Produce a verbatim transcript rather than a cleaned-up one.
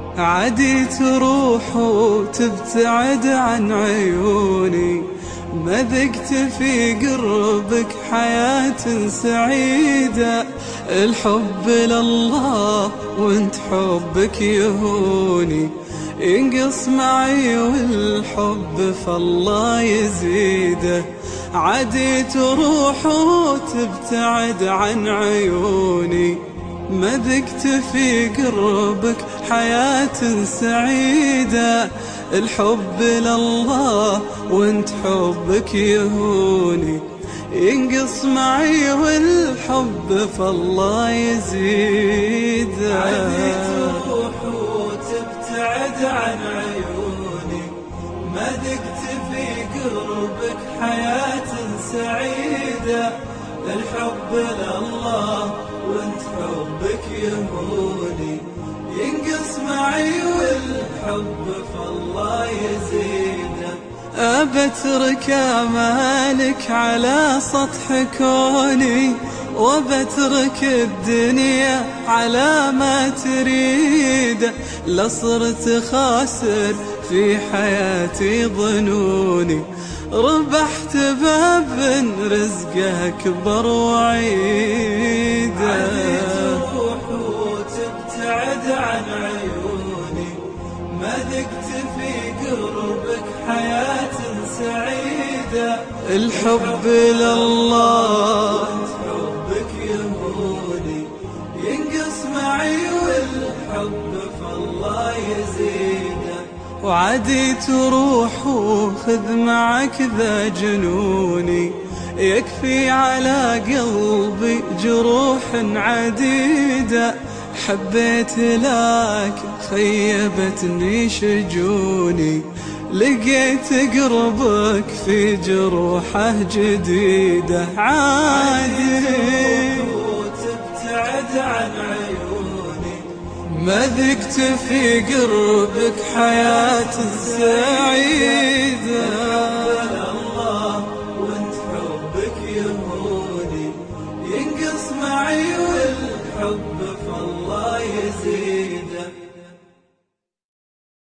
عادي تروح وتبتعد عن عيوني، ما ذقت في قربك حياة سعيدة. الحب لله وانت حبك يهوني، ينقص معي والحب فالله يزيده. عادي تروح وتبتعد عن عيوني، ما ذقت في قربك حياة سعيدة. الحب لله وانت حبك يهوني، ينقص معي والحب فالله يزيده. عادي تروح وتبتعد عن عيوني، ما ذقت في قربك حياة سعيدة. الحب لله وانت حبك يهوني، ينقص معي والحب فالله يزيده. أبترك أمالك على سطح كوني، وبترك الدنيا على ما تريد. لصرت خاسر في حياتي ظنوني، ربحت باب رزقه أكبر وعيده. عادي تروح وتبتعد عن عيوني، ما ذقت في قربك حياة سعيدة. الحب لله وانت حبك يهوني، ينقص معي والحب فالله يزيده. وعادي تروح وخذ معك ذا جنوني، يكفي على قلبي جروح عديدة. حبيت لكن خيبتني شجوني، لقيت قربك في جروحه جديدة. عادي وتبتعد عن عيوني، ما ذقت في قربك حياة سعيدة.